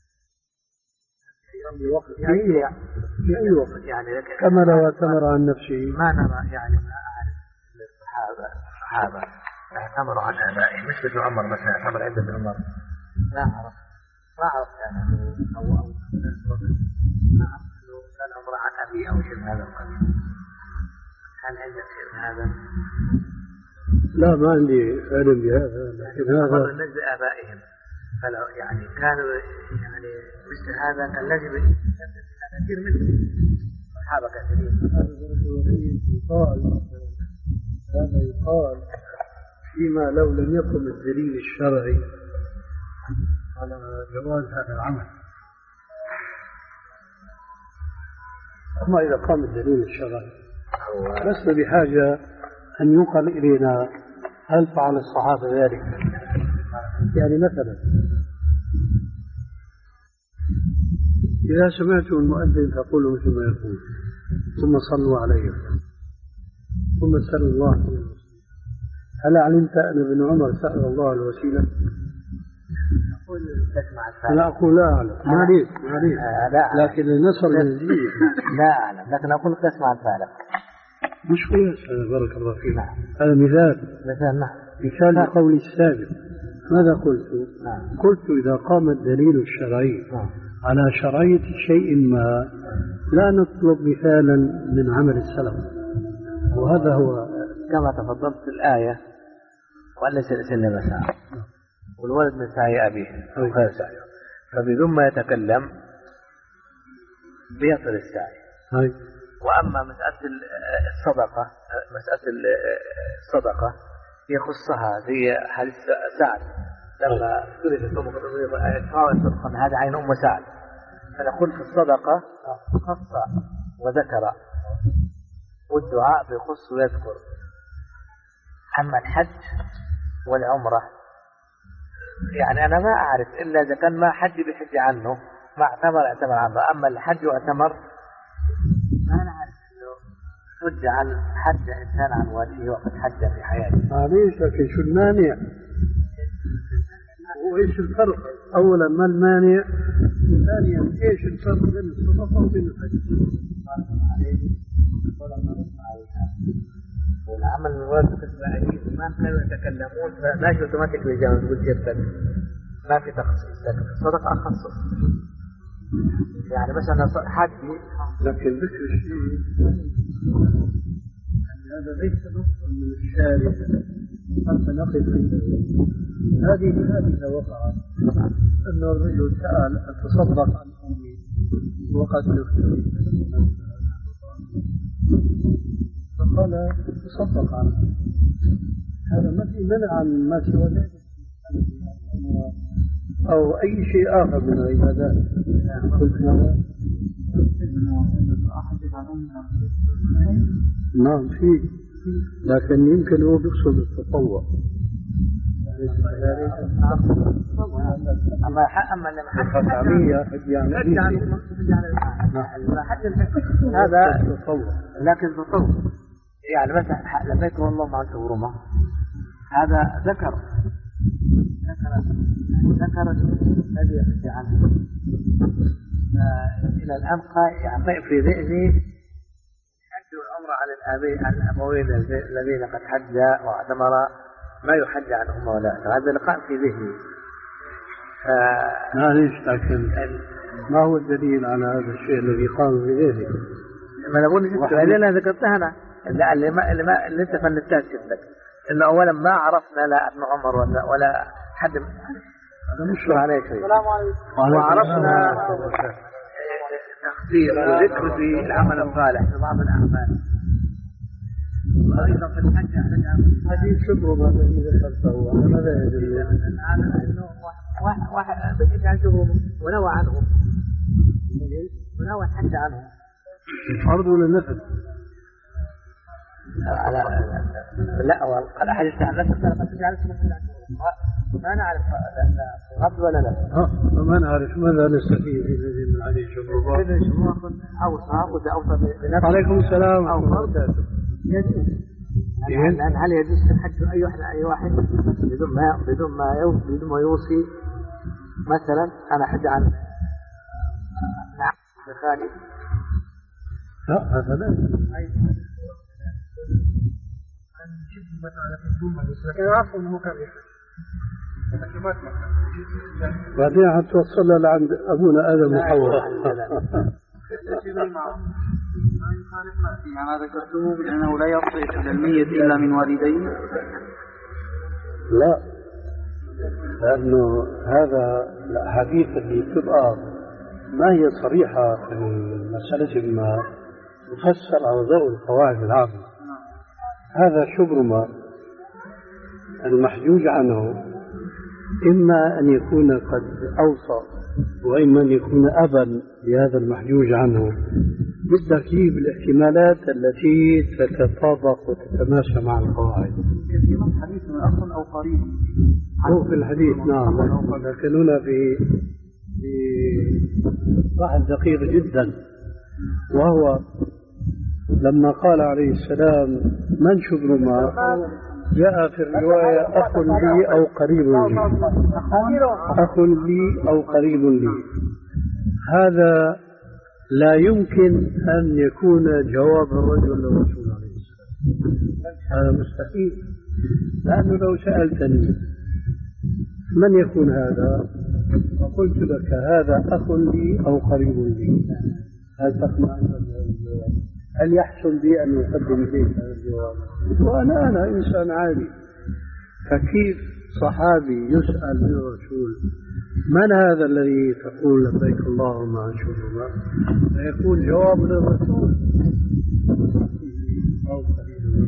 في وقت في أي وقت, في أي وقت. يعني كما لو اعتمر عن نفسه. ما نرى يعني ما أعرف الصحابة الصحابة اعتمروا عن آبائهم، مش مثل عمر مثلا اعتمر عند ابن عمر. لا أعرف ما أعرف يعني أو أو ما أعرف إنه كان عمره عن أبي أو شيء من هذا القبيل. هل عندك شيء من هذا؟ لا ما عندي علم بهذا، لكن هذا من نزل آبائهم فلو يعني كانوا يعني مثل هذا كان لازم كثير منهم صحابة كثيرين. يقال هذا يقال فيما لو لم يقم الدليل الشرعي على جواز هذا العمل. أما إذا قام الدليل الشرعي لسنا بحاجة أن ينقل إلينا هل فعل الصحابة ذلك. يعني مثلا إذا سمعتم المؤذن فقولوا مثل ما يقول، ثم صلوا عليه، ثم سلوا الله عليه. هل علمت أن ابن عمر سأل الله الوسيلة؟ أقول تسمع الفعل. لا أقول لا أعلم معليش معليش لكن النصر الجزئية لا أعلم لكن أقول تسمع الفعل. مش قياس هذا بارك الله فيك. هذا مثال مثال نعم مثال لقول السابق. ماذا قلت؟ نعم. قلت إذا قام الدليل الشرعي نعم. على شرعية شيء ما لا نطلب مثالا من عمل السلف، وهذا هو كما تفضلت في الآية وأن سن مساء والولد من سعي أبيه أو خير سعيه، فبدون ما يتكلم بيطل السعي. هاي. وأما مسألة الصدقة مسألة الصدقة يخصها زي حديث سعد لما سئلت أم الصدقة هذا عين أم سعد، فنقول في الصدقة خص وذكر والدعاء بيخص ويذكر. أما الحج والعمرة يعني أنا ما أعرف إلا إذا كان ما حج بحج عنه ما اعتمر اعتمر عنه. أما الحج واعتمر ما نعرف إنه حج عن حج إنسان عن والده وقد حج في حياته. معليش لكن شو المانع؟ وإيش الفرق؟ أولا ما المانع؟ ثانيا إيش الفرق بين الصدقة وبين الحج؟ والعمل من ورد الإسرائيليين ما كانوا يتكلمون فماشي اوتوماتيك بالجامعة تقول جدا ما في تخصيص، لكن الصدقة أخصص. يعني مثلا حجي لكن ذكر الشيء هذا ليس نصا من الشارع حتى نقف عنده. هذه هذه وقعت أن الرجل سأل أن تصدق عن أمي وقد يفتري فقال تصدق عنه. هذا ما في منع عن ما سوى ذلك أو أي شيء آخر من العبادات. قلت ماذا؟ نعم فيه، لكن يمكن هو بيقصد التطوع. أما أما لما حج يعني هذا التطوع، لكن التطوع يعني مثلا لما يكون الله مع شهورما هذا ذكر ذكر الذي يحكي عنه إلى الآن يعني في ذهني حج العمرة على الآبين عن الأبوين الذين قد حج واعتمر ما يحج عن أمه ولا هذا لقاء في ذهني. معليش لكن ما هو الدليل على هذا الشيء الذي قام في ذهني؟ ما نقول الدليل أنا ذكرتها أنا اللي ما اللي ما اللي أنت فندتها شفتك إنه أولا ما عرفنا لا ابن عمر ولا ولا حد نشر عليه شيء. السلام عليكم. وعرفنا تخصيص وذكر في العمل الصالح في بعض الأعمال. وأيضا في الحج هذه شبر ما الذي ذكرته ماذا يدل؟ إنه واحد واحد بيجي عنه ونوى عنه ونوى الحج عنه. فرض ولا نفل؟ على لا قال حديث عن نفس قد تجعل ما نعرف فرض ولا لا. ما نعرف ماذا نستفيد الذي من عليه شبر إذا شبر أوصى وإذا أوصى بنفسه. عليكم السلام. أو فرض يجوز. لأن هل يجوز الحج أي واحد أي واحد بدون ما بدون ما يوصي بدون ما يوصي مثلا أنا حج عن نعم خالي. لا هذا لا. لكن عارف انه كان بعدين هتوصلها لعند ابونا ادم وحواء. ما ذكرته بأنه لا يصح إلى الميت إلا من والديه. لا لأنه هذا الأحاديث اللي بتبقى ما هي صريحة في المسألة ما تفسر على ضوء القواعد العامة. هذا شبرما المحجوج عنه إما أن يكون قد أوصى وإما أن يكون أبا لهذا المحجوج عنه بالتركيب الاحتمالات التي تتطابق وتتماشى مع القواعد. في حديث من أصل أو قريب هو في الحديث نعم، لكن هنا في في بحث دقيق جدا، وهو لما قال عليه السلام من شبرما جاء في الرواية أخ لي أو قريب لي، أخ لي أو قريب لي، هذا لا يمكن أن يكون جواب الرجل للرسول عليه السلام، هذا مستحيل. لأنه لو سألتني من يكون هذا فقلت لك هذا أخ لي أو قريب لي، هل تقنع الجواب؟ هل يحسن بي أن أقدم إليك هذا الجواب؟ وأنا أنا إنسان عادي، فكيف صحابي يسأل من الرسول من هذا الذي تقول لبيك اللهم عن شرما، فيكون جواب للرسول أو قريب.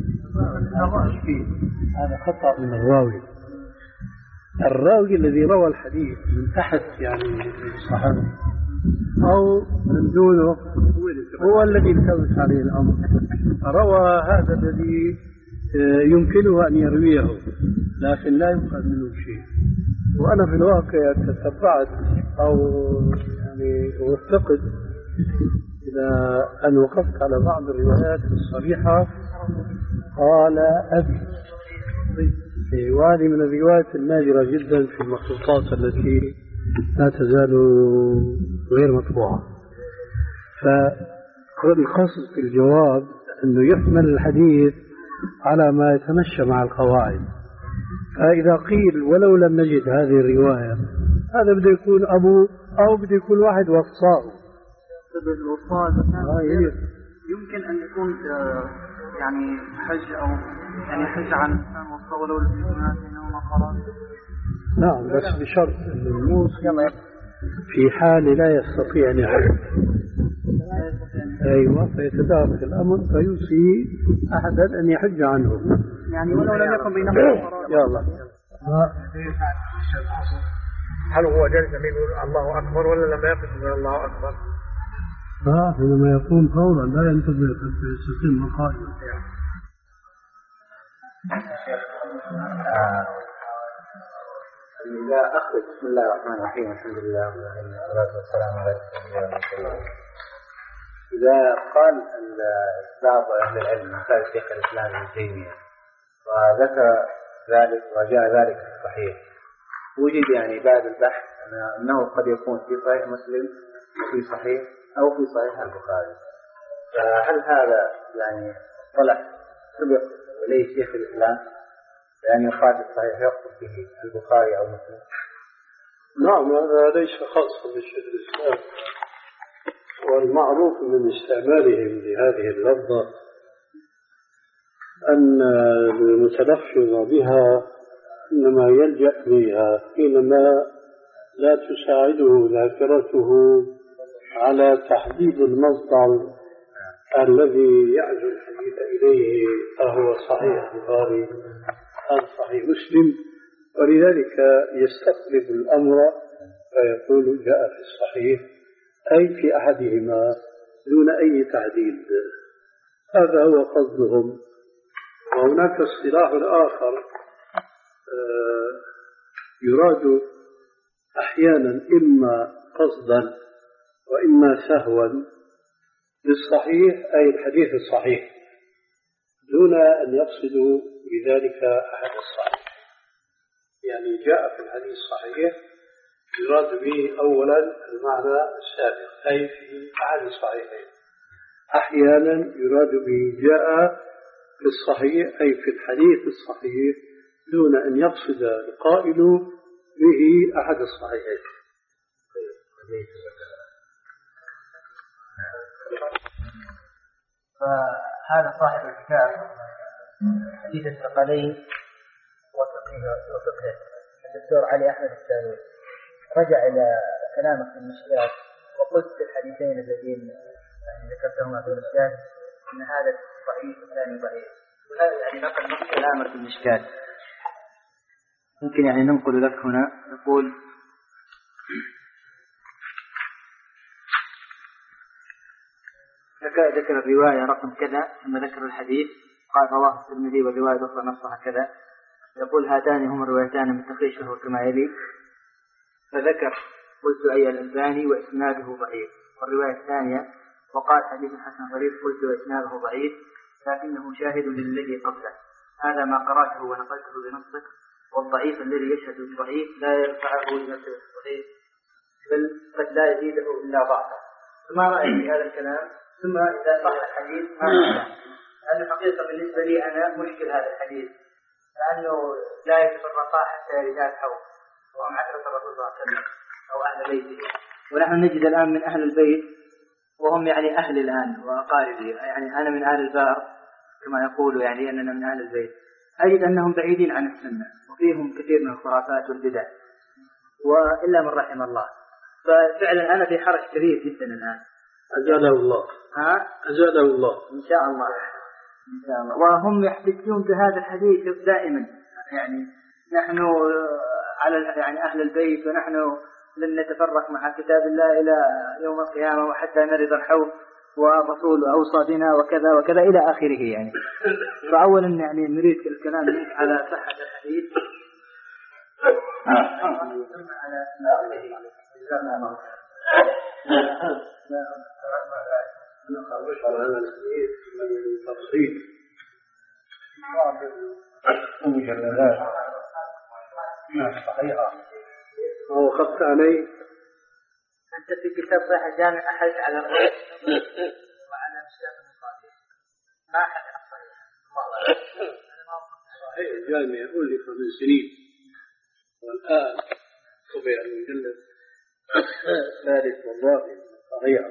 هذا خطأ من الراوي. الراوي الذي روى الحديث من تحت يعني الصحابة أو من دونه هو الذي التبس عليه الأمر، روى هذا الذي يمكنه أن يرويه لكن لا يؤخذ منه شيء. وأنا في الواقع تتبعت أو يعني أفتقد إلى أن وقفت على بعض الروايات الصريحة قال أبي، وهذه من الروايات النادرة جدا في المخطوطات التي لا تزال غير مطبوعة. فالقصد في الجواب أنه يحمل الحديث على ما يتمشى مع القواعد. فإذا قيل ولو لم نجد هذه الرواية هذا بده يكون أبو أو بده يكون واحد وصاه. الوصاء يمكن أن يكون يعني حج أو يعني حج عن إنسان وصاه ولو لم يكن هذه خلاص. نعم، بس بشرط أن الموصي في حال لا يستطيع أن يحج. أيوة، فيتدارك الأمر فيوصي أحدا أن يحج عنه، يعني ولو لم يكن بينهم يلا. هل هو جالس يقول الله أكبر ولا لما يقف يقول الله أكبر؟ لا، حينما يقوم فورا لا ينتظر حتى يستتم قائما. إذا أخذ بسم الله الرحمن الرحيم الحمد لله والصلاة والسلام على رسول الله. إذا قال بعض أهل العلم مثال شيخ الإسلام ابن تيمية وذكر ذلك وجاء ذلك في الصحيح، وجد يعني بعد البحث أنه قد يكون في صحيح مسلم وفي صحيح أو في صحيح البخاري، فهل هذا يعني طلع سبق إليه شيخ الإسلام يعني يخالف الصحيح يقصد به البخاري أو مسلم؟ نعم، هذا ليس خاصا بالشيخ الإسلام، والمعروف من استعمالهم لهذه اللفظة أن المتلفظ بها إنما يلجأ إليها حينما لا تساعده ذاكرته على تحديد المصدر الذي يعزو الحديث إليه أهو صحيح البخاري أم صحيح مسلم، ولذلك يستقلب الأمر فيقول جاء في الصحيح أي في أحدهما دون أي تعديل. هذا هو قصدهم. وهناك اصطلاح آخر يراد أحيانا إما قصدا وإما سهوا بالصحيح أي الحديث الصحيح دون أن يقصدوا بذلك أحد الصحيح. يعني جاء في الحديث الصحيح يراد به أولا المعنى السابق أي في أحد الصحيحين. أحيانا يراد به جاء في الصحيح أي في الحديث الصحيح دون أن يقصد القائل به أحد الصحيحين. فهذا صاحب الكتاب حديث الثقلين وفقه الدكتور علي أحمد الثاني رجع إلى كلامك في المشكلات وقلت في الحديثين الذين ذكرتهما في المشكلات أن هذا ضعيف والثاني ضعيف، وهذا يعني نقل نص كلامك في المشكلات ممكن يعني ننقل لك هنا. نقول ذكر الرواية رقم كذا ثم ذكر الحديث قال رواه الترمذي والرواية الأخرى نصها كذا، يقول هاتان هما الروايتان من تخريج له كما يلي، فذكر قلت أي الألباني وإسناده ضعيف، والرواية الثانية وقال حديث حسن غريب قلت وإسناده ضعيف لكنه شاهد للذي قبله، هذا ما قرأته ونقلته بنصك، والضعيف الذي يشهد الضعيف لا يرفعه إلى الصحيح بل قد لا يزيده إلا ضعفا. ما رأيك في هذا الكلام؟ ثم إذا صح الحديث ما نفع، لأن الحقيقة بالنسبة لي أنا مشكل هذا الحديث، لأنه لا يتفرقا حتى رجال حوض وهم عشرة الرسول صلى الله عليه وسلم أو أهل بيته، ونحن نجد الآن من أهل البيت وهم يعني أهل الآن وأقاربي، يعني أنا من أهل البار كما يقولوا يعني أننا من أهل البيت، أجد أنهم بعيدين عن السنة وفيهم كثير من الخرافات والبدع وإلا من رحم الله. ففعلا أنا في حرج كبير جدا الآن. أجاله الله. ها؟ أجاله الله. إن شاء الله. إن شاء الله. وهم يحتجون بهذا الحديث دائما، يعني نحن على يعني أهل البيت ونحن لن نتفرق مع كتاب الله إلى يوم القيامة وحتى نرد الحوض والرسول أوصى بنا وكذا وكذا إلى آخره يعني. فأولا يعني نريد الكلام منك على صحة الحديث على تفصيل بعض المجلدات صحيحة أو خفت علي. أنت في كتاب صحيح الجامع أحد على الرأس وعلى مشكلة المصادر ما أحد على الصحيح. صحيح الجامع ألف من سنين والآن طبع المجلد الثالث والرابع صحيحة.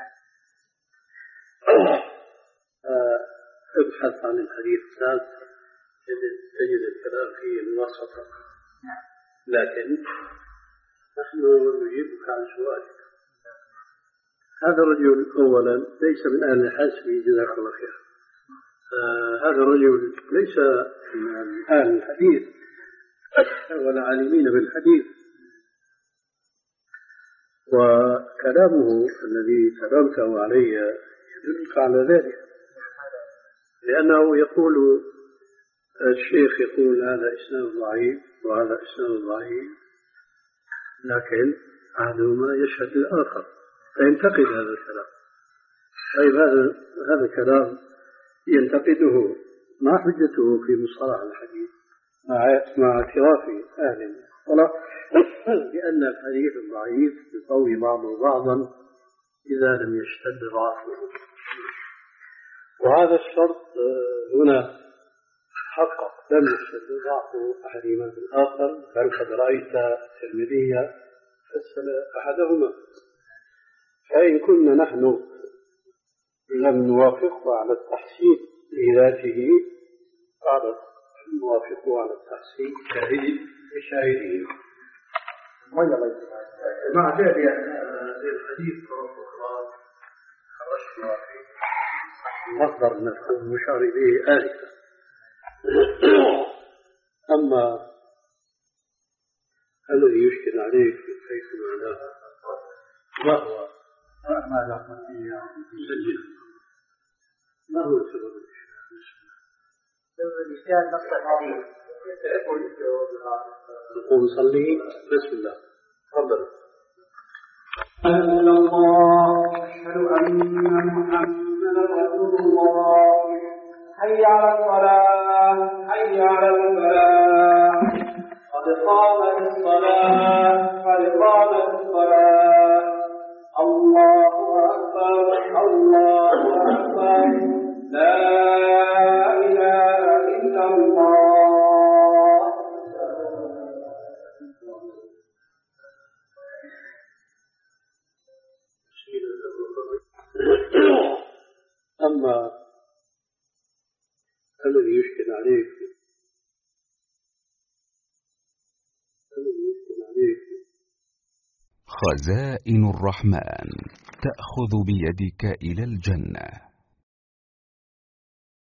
ابحث عن الحديث الثالث تجد الكلام فيه الوسط، لكن نحن نجيبك عن سؤالك. هذا الرجل أولا ليس من أهل الحسب جزاك الله خير. آه هذا الرجل ليس من أهل الحديث ولا عالمين بالحديث، وكلامه الذي تلمته علي يدلك على ذلك، لأنه يقول الشيخ يقول هذا إسناد ضعيف وهذا إسناد ضعيف، لكن أحدهما يشهد الآخر فينتقد هذا الكلام. طيب هذا هذا الكلام ينتقده، ما حجته في مصطلح الحديث مع مع اعتراف أهل المصطلح بأن الحديث الضعيف يقوي بعضه بعضا إذا لم يشتد ضعفه، وهذا الشرط هنا حقق لم يشتد ضعف أحدهما بالآخر، بل قد رأيت الترمذي فسل أحدهما. فإن كنا نحن لم نوافقه على التحسين لذاته قالت نوافقه على التحسين بشاهده. مع ذلك الحديث خرجنا في مصدر مفهوم المشار إليه آلفا. أما الذي يشكل عليك من حيث معناها وهو ماذا قلت يسجل ما هو سبب الإشكال؟ سبب الإشكال نص الحديث. نقوم نصلي. بسم الله. تفضل. أشهد الله أشهد أن محمدا رسول الله. حي على الصلاة حي على الفلاح قد قامت الصلاة قد قامت الصلاة. الله أكبر الله أكبر لا إله إلا الله. أما الذي يشكل عليك الذي يشكل عليك خزائن الرحمن تأخذ بيدك إلى الجنة.